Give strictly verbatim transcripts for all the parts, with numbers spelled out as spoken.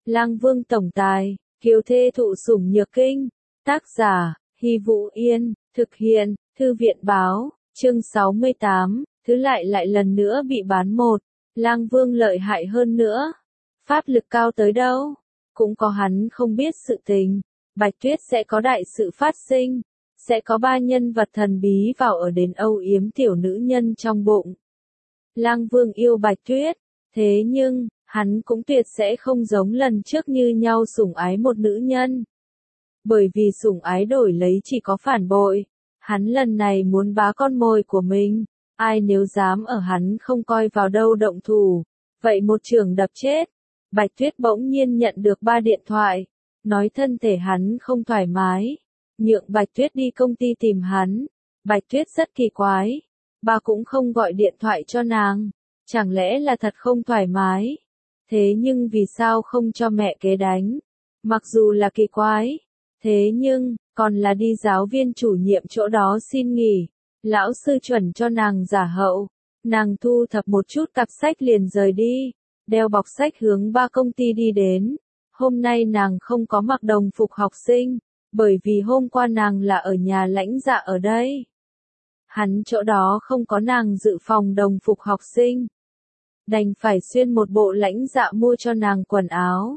Lang Vương tổng tài, kiều thê thụ sủng nhược kinh. Tác giả, Hy Vũ Yên, thực hiện, Thư viện báo, chương sáu mươi tám, thứ lại lại lần nữa bị bán một. Lang Vương lợi hại hơn nữa. Pháp lực cao tới đâu? Cũng có hắn không biết sự tình. Bạch Tuyết sẽ có đại sự phát sinh. Sẽ có ba nhân vật thần bí vào ở đến âu yếm tiểu nữ nhân trong bụng. Lang Vương yêu Bạch Tuyết. Thế nhưng, hắn cũng tuyệt sẽ không giống lần trước như nhau sủng ái một nữ nhân. Bởi vì sủng ái đổi lấy chỉ có phản bội. Hắn lần này muốn bá con mồi của mình. Ai nếu dám ở hắn không coi vào đâu động thủ. Vậy một trường đập chết. Bạch Tuyết bỗng nhiên nhận được ba điện thoại. Nói thân thể hắn không thoải mái. Nhượng Bạch Tuyết đi công ty tìm hắn. Bạch Tuyết rất kỳ quái. Ba cũng không gọi điện thoại cho nàng. Chẳng lẽ là thật không thoải mái? Thế nhưng vì sao không cho mẹ kế đánh? Mặc dù là kỳ quái. Thế nhưng, còn là đi giáo viên chủ nhiệm chỗ đó xin nghỉ. Lão sư chuẩn cho nàng giả hậu. Nàng thu thập một chút cặp sách liền rời đi. Đeo bọc sách hướng ba công ty đi đến. Hôm nay nàng không có mặc đồng phục học sinh. Bởi vì hôm qua nàng là ở nhà lãnh dạ ở đây. Hắn chỗ đó không có nàng dự phòng đồng phục học sinh. Đành phải xuyên một bộ lãnh dạ mua cho nàng quần áo.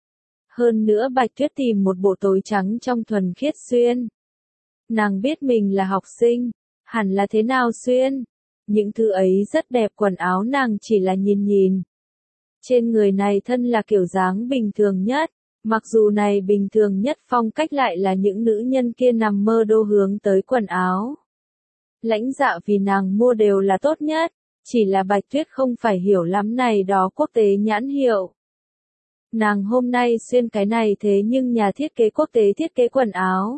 Hơn nữa Bạch Tuyết tìm một bộ tối trắng trong thuần khiết xuyên. Nàng biết mình là học sinh, hẳn là thế nào xuyên. Những thứ ấy rất đẹp, quần áo nàng chỉ là nhìn nhìn. Trên người này thân là kiểu dáng bình thường nhất, mặc dù này bình thường nhất phong cách lại là những nữ nhân kia nằm mơ đô hướng tới quần áo. Lãnh dạ vì nàng mua đều là tốt nhất, chỉ là Bạch Tuyết không phải hiểu lắm này đó quốc tế nhãn hiệu. Nàng hôm nay xuyên cái này thế nhưng nhà thiết kế quốc tế thiết kế quần áo.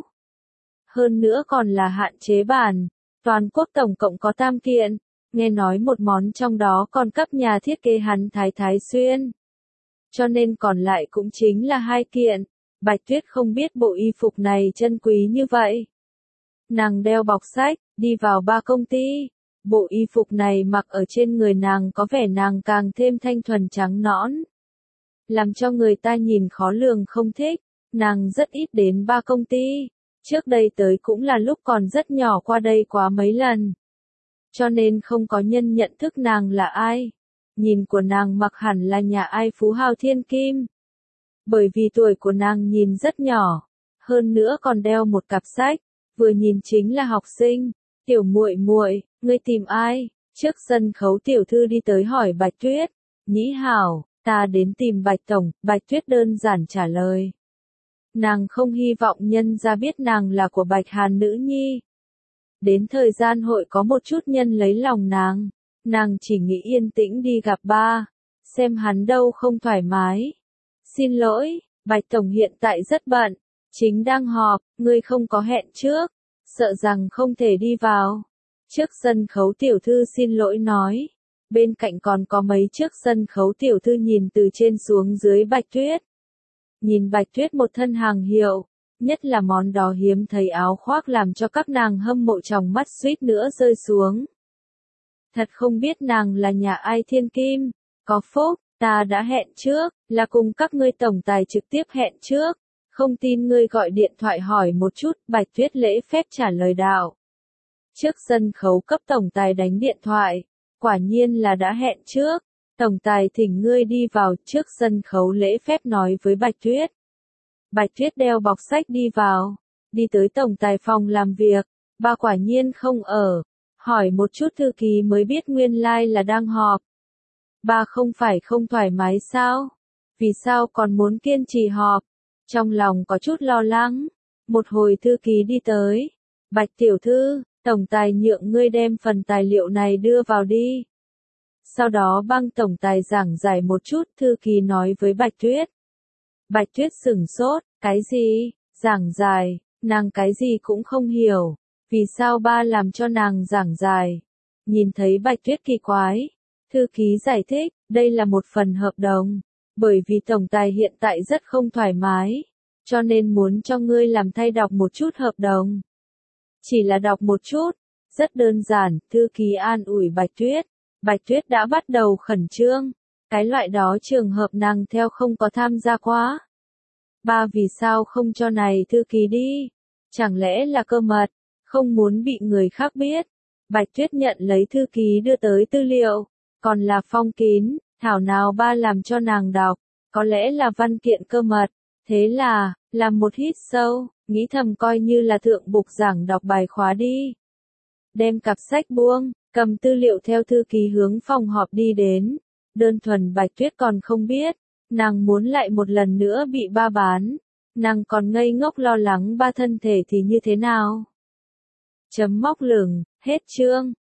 Hơn nữa còn là hạn chế bản, toàn quốc tổng cộng có tam kiện, nghe nói một món trong đó còn cấp nhà thiết kế hắn thái thái xuyên. Cho nên còn lại cũng chính là hai kiện, Bạch Tuyết không biết bộ y phục này chân quý như vậy. Nàng đeo bọc sách, đi vào ba công ty, bộ y phục này mặc ở trên người nàng có vẻ nàng càng thêm thanh thuần trắng nõn. Làm cho người ta nhìn khó lường không thích, nàng rất ít đến ba công ty, trước đây tới cũng là lúc còn rất nhỏ qua đây quá mấy lần. Cho nên không có nhân nhận thức nàng là ai. Nhìn của nàng mặc hẳn là nhà ai phú hào thiên kim. Bởi vì tuổi của nàng nhìn rất nhỏ, hơn nữa còn đeo một cặp sách, vừa nhìn chính là học sinh. Tiểu muội muội, ngươi tìm ai? Trước sân khấu tiểu thư đi tới hỏi Bạch Tuyết. Nhĩ hảo, ta đến tìm Bạch tổng, Bạch Tuyết đơn giản trả lời. Nàng không hy vọng nhân ra biết nàng là của Bạch Hàn nữ nhi. Đến thời gian hội có một chút nhân lấy lòng nàng, nàng chỉ nghĩ yên tĩnh đi gặp ba, xem hắn đâu không thoải mái. Xin lỗi, Bạch tổng hiện tại rất bận, chính đang họp, ngươi không có hẹn trước, sợ rằng không thể đi vào. Trước sân khấu tiểu thư xin lỗi nói, bên cạnh còn có mấy trước sân khấu tiểu thư nhìn từ trên xuống dưới Bạch Tuyết. Nhìn Bạch Tuyết một thân hàng hiệu, nhất là món đó hiếm thấy áo khoác làm cho các nàng hâm mộ trong mắt suýt nữa rơi xuống. Thật không biết nàng là nhà ai thiên kim, có phúc, ta đã hẹn trước, là cùng các ngươi tổng tài trực tiếp hẹn trước, không tin ngươi gọi điện thoại hỏi một chút, Bạch Tuyết lễ phép trả lời đạo. Trước sân khấu cấp tổng tài đánh điện thoại, quả nhiên là đã hẹn trước, tổng tài thỉnh ngươi đi vào, trước sân khấu lễ phép nói với Bạch Tuyết. Bạch Tuyết đeo bọc sách đi vào, đi tới tổng tài phòng làm việc, bà quả nhiên không ở, hỏi một chút thư ký mới biết nguyên lai like là đang họp. Bà không phải không thoải mái sao? Vì sao còn muốn kiên trì họp? Trong lòng có chút lo lắng, một hồi thư ký đi tới, Bạch tiểu thư, tổng tài nhượng ngươi đem phần tài liệu này đưa vào đi. Sau đó băng tổng tài giảng giải một chút, thư ký nói với Bạch Tuyết. Bạch Tuyết sửng sốt, cái gì, giảng giải, nàng cái gì cũng không hiểu, vì sao ba làm cho nàng giảng giải. Nhìn thấy Bạch Tuyết kỳ quái, thư ký giải thích, đây là một phần hợp đồng, bởi vì tổng tài hiện tại rất không thoải mái, cho nên muốn cho ngươi làm thay đọc một chút hợp đồng. Chỉ là đọc một chút, rất đơn giản, thư ký an ủi Bạch Tuyết. Bạch Tuyết đã bắt đầu khẩn trương, Cái loại đó trường hợp nàng theo không có tham gia quá. Ba vì sao không cho này thư ký đi? Chẳng lẽ là cơ mật, không muốn bị người khác biết? Bạch Tuyết nhận lấy thư ký đưa tới tư liệu, còn là phong kín, thảo nào ba làm cho nàng đọc, có lẽ là văn kiện cơ mật. Thế là, làm một hít sâu, nghĩ thầm coi như là thượng bục giảng đọc bài khóa đi. Đem cặp sách buông, cầm tư liệu theo thư ký hướng phòng họp đi đến. Đơn thuần Bạch Tuyết còn không biết, nàng muốn lại một lần nữa bị ba bán. Nàng còn ngây ngốc lo lắng ba thân thể thì như thế nào. Chấm móc lửng, hết chương.